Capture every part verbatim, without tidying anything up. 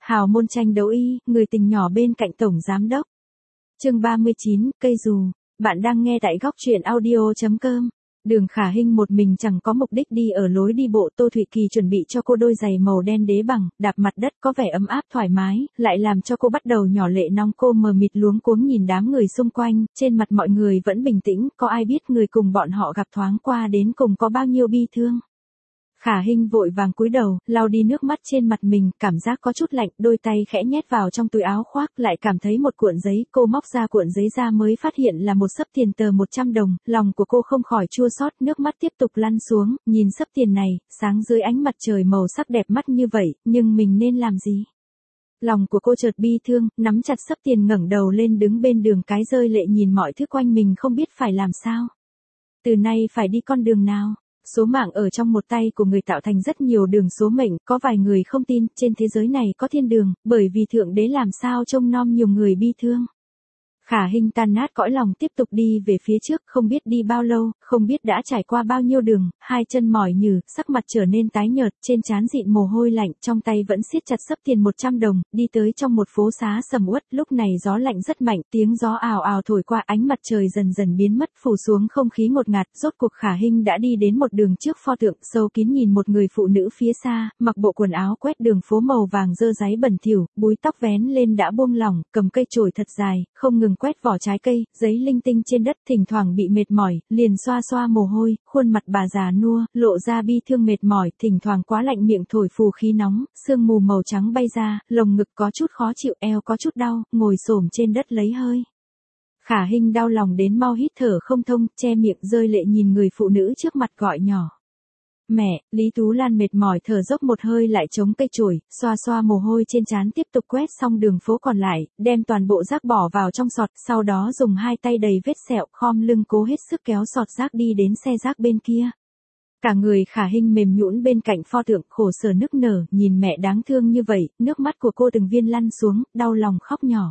Hào môn tranh đấu y, người tình nhỏ bên cạnh tổng giám đốc. Chương ba mươi chín, cây dù. Bạn đang nghe tại góc truyện audio chấm com. Đường Khả Hinh một mình chẳng có mục đích đi ở lối đi bộ. Tô Thụy Kỳ chuẩn bị cho cô đôi giày màu đen đế bằng, đạp mặt đất có vẻ ấm áp thoải mái, lại làm cho cô bắt đầu nhỏ lệ nong. Cô mờ mịt luống cuống nhìn đám người xung quanh, trên mặt mọi người vẫn bình tĩnh, có ai biết người cùng bọn họ gặp thoáng qua đến cùng có bao nhiêu bi thương. Khả Hinh vội vàng cúi đầu, lau đi nước mắt trên mặt mình, cảm giác có chút lạnh, đôi tay khẽ nhét vào trong túi áo khoác, lại cảm thấy một cuộn giấy, cô móc ra cuộn giấy ra mới phát hiện là một xấp tiền tờ một trăm đồng, lòng của cô không khỏi chua xót, nước mắt tiếp tục lăn xuống, nhìn xấp tiền này, sáng dưới ánh mặt trời màu sắc đẹp mắt như vậy, nhưng mình nên làm gì? Lòng của cô chợt bi thương, nắm chặt xấp tiền ngẩng đầu lên đứng bên đường cái rơi lệ nhìn mọi thứ quanh mình không biết phải làm sao. Từ nay phải đi con đường nào? Số mạng ở trong một tay của người tạo thành rất nhiều đường số mệnh, có vài người không tin, trên thế giới này có thiên đường, bởi vì Thượng Đế làm sao trông nom nhiều người bi thương. Khả Hinh tan nát cõi lòng tiếp tục đi về phía trước, không biết đi bao lâu, không biết đã trải qua bao nhiêu đường, hai chân mỏi nhừ, sắc mặt trở nên tái nhợt, trên trán dịn mồ hôi lạnh, trong tay vẫn siết chặt xấp tiền một trăm đồng, đi tới trong một phố xá sầm uất, lúc này gió lạnh rất mạnh, tiếng gió ào ào thổi qua, ánh mặt trời dần dần biến mất, phủ xuống không khí ngột ngạt, rốt cuộc Khả Hinh đã đi đến một đường trước pho tượng, sâu kín nhìn một người phụ nữ phía xa, mặc bộ quần áo quét đường phố màu vàng dơ dáy bẩn thỉu, búi tóc vén lên đã buông lỏng, cầm cây chổi thật dài, không ngừng quét vỏ trái cây, giấy linh tinh trên đất, thỉnh thoảng bị mệt mỏi, liền xoa xoa mồ hôi, khuôn mặt bà già nua, lộ ra bi thương mệt mỏi, thỉnh thoảng quá lạnh miệng thổi phù khí nóng, sương mù màu trắng bay ra, lồng ngực có chút khó chịu, eo có chút đau, ngồi xổm trên đất lấy hơi. Khả Hinh đau lòng đến mau hít thở không thông, che miệng rơi lệ nhìn người phụ nữ trước mặt gọi nhỏ. Mẹ, Lý Tú Lan mệt mỏi thở dốc một hơi lại chống cây chổi, xoa xoa mồ hôi trên trán tiếp tục quét xong đường phố còn lại, đem toàn bộ rác bỏ vào trong sọt, sau đó dùng hai tay đầy vết sẹo, khom lưng cố hết sức kéo sọt rác đi đến xe rác bên kia. Cả người Khả Hinh mềm nhũn bên cạnh pho tượng, khổ sở nức nở, nhìn mẹ đáng thương như vậy, nước mắt của cô từng viên lăn xuống, đau lòng khóc nhỏ.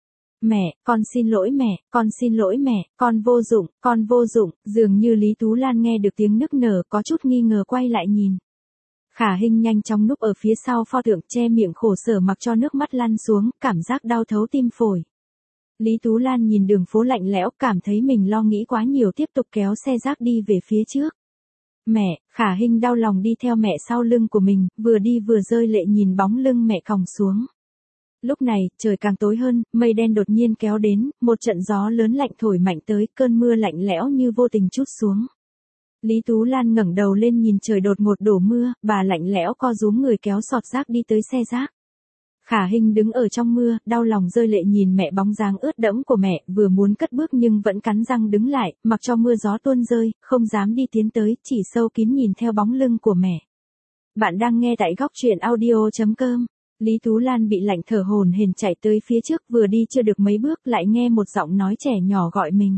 Mẹ, con xin lỗi mẹ, con xin lỗi mẹ, con vô dụng, con vô dụng, dường như Lý Tú Lan nghe được tiếng nức nở có chút nghi ngờ quay lại nhìn. Khả Hinh nhanh chóng núp ở phía sau pho tượng che miệng khổ sở mặc cho nước mắt lăn xuống, cảm giác đau thấu tim phổi. Lý Tú Lan nhìn đường phố lạnh lẽo cảm thấy mình lo nghĩ quá nhiều tiếp tục kéo xe rác đi về phía trước. Mẹ, Khả Hinh đau lòng đi theo mẹ sau lưng của mình, vừa đi vừa rơi lệ nhìn bóng lưng mẹ còng xuống. Lúc này, trời càng tối hơn, mây đen đột nhiên kéo đến, một trận gió lớn lạnh thổi mạnh tới, cơn mưa lạnh lẽo như vô tình trút xuống. Lý Tú Lan ngẩng đầu lên nhìn trời đột ngột đổ mưa, bà lạnh lẽo co rúm người kéo sọt rác đi tới xe rác. Khả Hinh đứng ở trong mưa, đau lòng rơi lệ nhìn mẹ bóng dáng ướt đẫm của mẹ, vừa muốn cất bước nhưng vẫn cắn răng đứng lại, mặc cho mưa gió tuôn rơi, không dám đi tiến tới, chỉ sâu kín nhìn theo bóng lưng của mẹ. Bạn đang nghe tại góc truyện audio chấm com. Lý Tú Lan bị lạnh thở hổn hển chạy tới phía trước, vừa đi chưa được mấy bước lại nghe một giọng nói trẻ nhỏ gọi mình.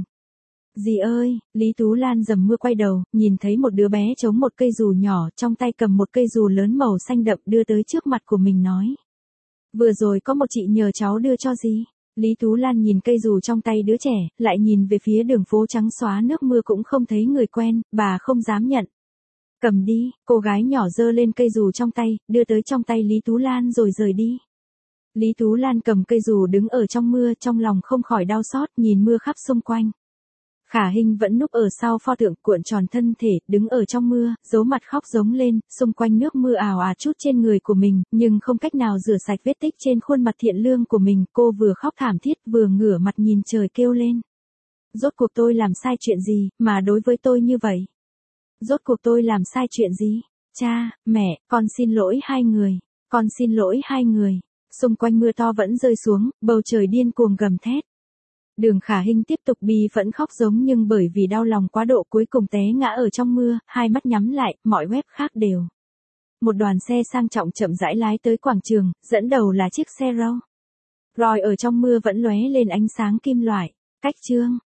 Dì ơi, Lý Tú Lan dầm mưa quay đầu, nhìn thấy một đứa bé chống một cây dù nhỏ, trong tay cầm một cây dù lớn màu xanh đậm đưa tới trước mặt của mình nói. Vừa rồi có một chị nhờ cháu đưa cho dì. Lý Tú Lan nhìn cây dù trong tay đứa trẻ, lại nhìn về phía đường phố trắng xóa nước mưa cũng không thấy người quen, bà không dám nhận. Cầm đi, cô gái nhỏ giơ lên cây dù trong tay, đưa tới trong tay Lý Tú Lan rồi rời đi. Lý Tú Lan cầm cây dù đứng ở trong mưa, trong lòng không khỏi đau xót, nhìn mưa khắp xung quanh. Khả Hinh vẫn núp ở sau pho tượng cuộn tròn thân thể, đứng ở trong mưa, giấu mặt khóc giống lên, xung quanh nước mưa ào ạt chút trên người của mình, nhưng không cách nào rửa sạch vết tích trên khuôn mặt thiện lương của mình, cô vừa khóc thảm thiết vừa ngửa mặt nhìn trời kêu lên. Rốt cuộc tôi làm sai chuyện gì, mà đối với tôi như vậy? Rốt cuộc tôi làm sai chuyện gì? Cha, mẹ, con xin lỗi hai người, con xin lỗi hai người. Xung quanh mưa to vẫn rơi xuống, bầu trời điên cuồng gầm thét. Đường Khả Hinh tiếp tục bi phẫn khóc giống nhưng bởi vì đau lòng quá độ cuối cùng té ngã ở trong mưa, hai mắt nhắm lại, mọi web khác đều. Một đoàn xe sang trọng chậm rãi lái tới quảng trường, dẫn đầu là chiếc xe Rolls Royce ở trong mưa vẫn lóe lên ánh sáng kim loại. Cách chương